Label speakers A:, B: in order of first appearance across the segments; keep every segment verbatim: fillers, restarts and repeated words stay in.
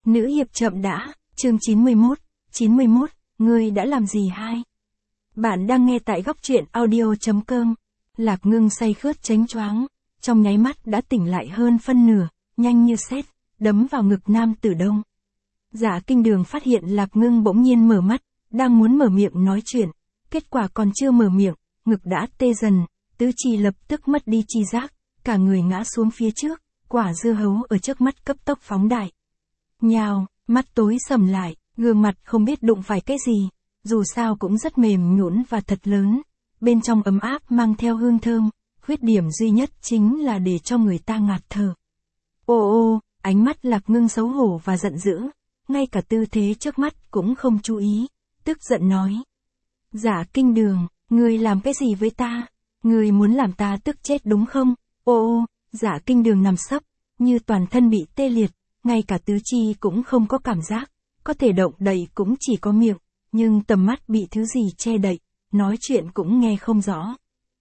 A: Nữ hiệp chậm đã, chương chín mươi mốt, chín mươi mốt, ngươi đã làm gì hai? Bạn đang nghe tại góc truyện audio.com. Lạc Ngưng say khướt chánh choáng, trong nháy mắt đã tỉnh lại hơn phân nửa, nhanh như sét, đấm vào ngực Nam Tử Đông. Dạ Kinh Đường phát hiện Lạc Ngưng bỗng nhiên mở mắt, đang muốn mở miệng nói chuyện, kết quả còn chưa mở miệng, ngực đã tê dần, tứ chi lập tức mất đi chi giác, cả người ngã xuống phía trước, quả dưa hấu ở trước mắt cấp tốc phóng đại. Nhào, mắt tối sầm lại, gương mặt không biết đụng phải cái gì, dù sao cũng rất mềm nhũn và thật lớn, bên trong ấm áp mang theo hương thơm, khuyết điểm duy nhất chính là để cho người ta ngạt thở. Ô ô, ánh mắt Lạc Ngưng xấu hổ và giận dữ, ngay cả tư thế trước mắt cũng không chú ý, tức giận nói. Dạ Kinh Đường, ngươi làm cái gì với ta? Ngươi muốn làm ta tức chết đúng không? Ô ô, Dạ Kinh Đường nằm sấp, như toàn thân bị tê liệt, ngay cả tứ chi cũng không có cảm giác, có thể động đậy cũng chỉ có miệng, nhưng tầm mắt bị thứ gì che đậy, nói chuyện cũng nghe không rõ.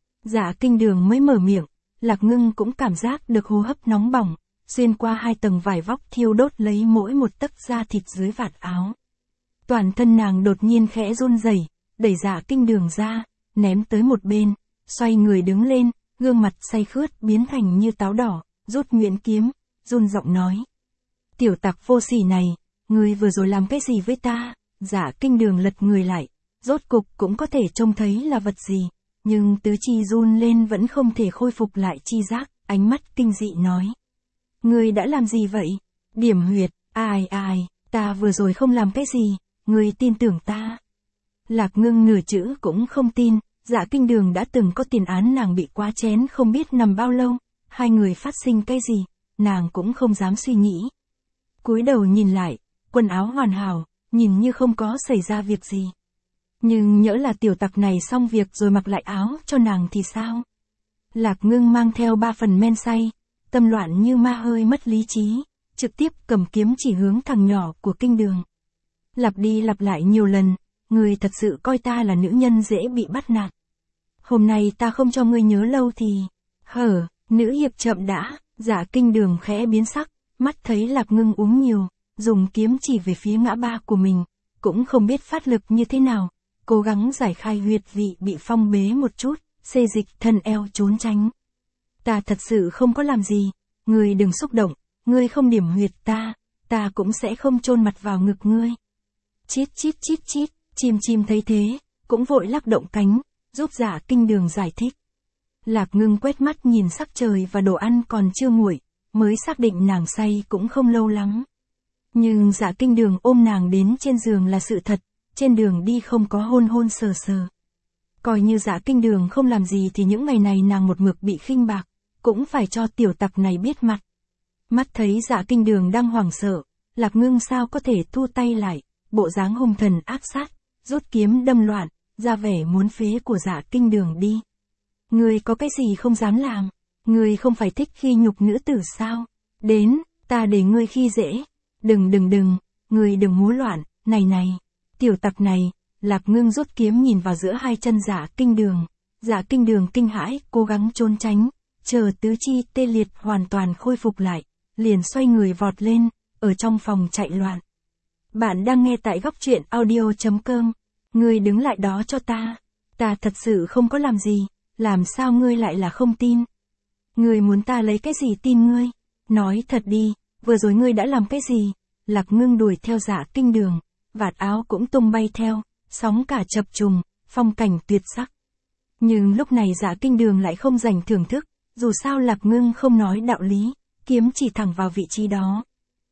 A: Dạ Kinh Đường mới mở miệng, Lạc Ngưng cũng cảm giác được hô hấp nóng bỏng, xuyên qua hai tầng vải vóc thiêu đốt lấy mỗi một tấc da thịt dưới vạt áo. Toàn thân nàng đột nhiên khẽ run rẩy, đẩy Dạ Kinh Đường ra, ném tới một bên, xoay người đứng lên, gương mặt say khướt biến thành như táo đỏ, rút nhuyễn kiếm, run giọng nói. Tiểu tặc vô sỉ này, ngươi vừa rồi làm cái gì với ta? Dạ Kinh Đường lật người lại, rốt cục cũng có thể trông thấy là vật gì, nhưng tứ chi run lên vẫn không thể khôi phục lại chi giác, ánh mắt kinh dị nói. Ngươi đã làm gì vậy? Điểm huyệt, ai ai, ta vừa rồi không làm cái gì, ngươi tin tưởng ta. Lạc Ngưng nửa chữ cũng không tin, Dạ Kinh Đường đã từng có tiền án nàng bị quá chén không biết nằm bao lâu, hai người phát sinh cái gì, nàng cũng không dám suy nghĩ. Cúi đầu nhìn lại, quần áo hoàn hảo, nhìn như không có xảy ra việc gì. Nhưng nhỡ là tiểu tặc này xong việc rồi mặc lại áo cho nàng thì sao? Lạc Ngưng mang theo ba phần men say, tâm loạn như ma hơi mất lý trí, trực tiếp cầm kiếm chỉ hướng thằng nhỏ của Kinh Đường. Lặp đi lặp lại nhiều lần, ngươi thật sự coi ta là nữ nhân dễ bị bắt nạt. Hôm nay ta không cho ngươi nhớ lâu thì... Hở, nữ hiệp chậm đã, Dạ Kinh Đường khẽ biến sắc, mắt thấy Lạc Ngưng uống nhiều, dùng kiếm chỉ về phía ngã ba của mình, cũng không biết phát lực như thế nào, cố gắng giải khai huyệt vị bị phong bế một chút, xê dịch thân eo trốn tránh. Ta thật sự không có làm gì, ngươi đừng xúc động, ngươi không điểm huyệt ta, ta cũng sẽ không chôn mặt vào ngực ngươi. Chít chít chít chít, chim chim thấy thế, cũng vội lắc động cánh, giúp Dạ Kinh Đường giải thích. Lạc Ngưng quét mắt nhìn sắc trời và đồ ăn còn chưa nguội, mới xác định nàng say cũng không lâu lắm. Nhưng Dạ Kinh Đường ôm nàng đến trên giường là sự thật, trên đường đi không có hôn hôn sờ sờ. Coi như Dạ Kinh Đường không làm gì thì những ngày này nàng một mực bị khinh bạc, cũng phải cho tiểu tặc này biết mặt. Mắt thấy Dạ Kinh Đường đang hoảng sợ, Lạc Ngưng sao có thể thu tay lại, bộ dáng hung thần ác sát, rút kiếm đâm loạn, ra vẻ muốn phế của Dạ Kinh Đường đi. Ngươi có cái gì không dám làm? Ngươi không phải thích khi nhục nữ tử sao? Đến, ta để ngươi khi dễ. Đừng đừng đừng, ngươi đừng múa loạn, này này. Tiểu tặc này, Lạc Ngưng rút kiếm nhìn vào giữa hai chân Dạ Kinh Đường. Dạ Kinh Đường kinh hãi, cố gắng trốn tránh, chờ tứ chi tê liệt hoàn toàn khôi phục lại, liền xoay người vọt lên, ở trong phòng chạy loạn. Bạn đang nghe tại góc truyện audio.com. Ngươi đứng lại đó cho ta. Ta thật sự không có làm gì, làm sao ngươi lại là không tin? Ngươi muốn ta lấy cái gì tin ngươi? Nói thật đi, vừa rồi ngươi đã làm cái gì? Lạc Ngưng đuổi theo Dạ Kinh Đường, vạt áo cũng tung bay theo, sóng cả chập trùng, phong cảnh tuyệt sắc. Nhưng lúc này Dạ Kinh Đường lại không dành thưởng thức, dù sao Lạc Ngưng không nói đạo lý, kiếm chỉ thẳng vào vị trí đó.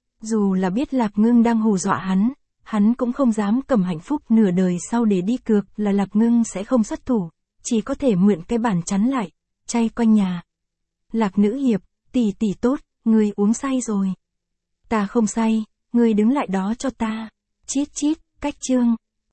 A: Dù là biết Lạc Ngưng đang hù dọa hắn, hắn cũng không dám cầm hạnh phúc nửa đời sau để đi cược là Lạc Ngưng sẽ không xuất thủ, chỉ có thể mượn cái bàn chắn lại, chay quanh nhà. Lạc nữ hiệp, tỷ tỷ tốt, ngươi uống say rồi. Ta không say, ngươi đứng lại đó cho ta. Chít chít, cách chương.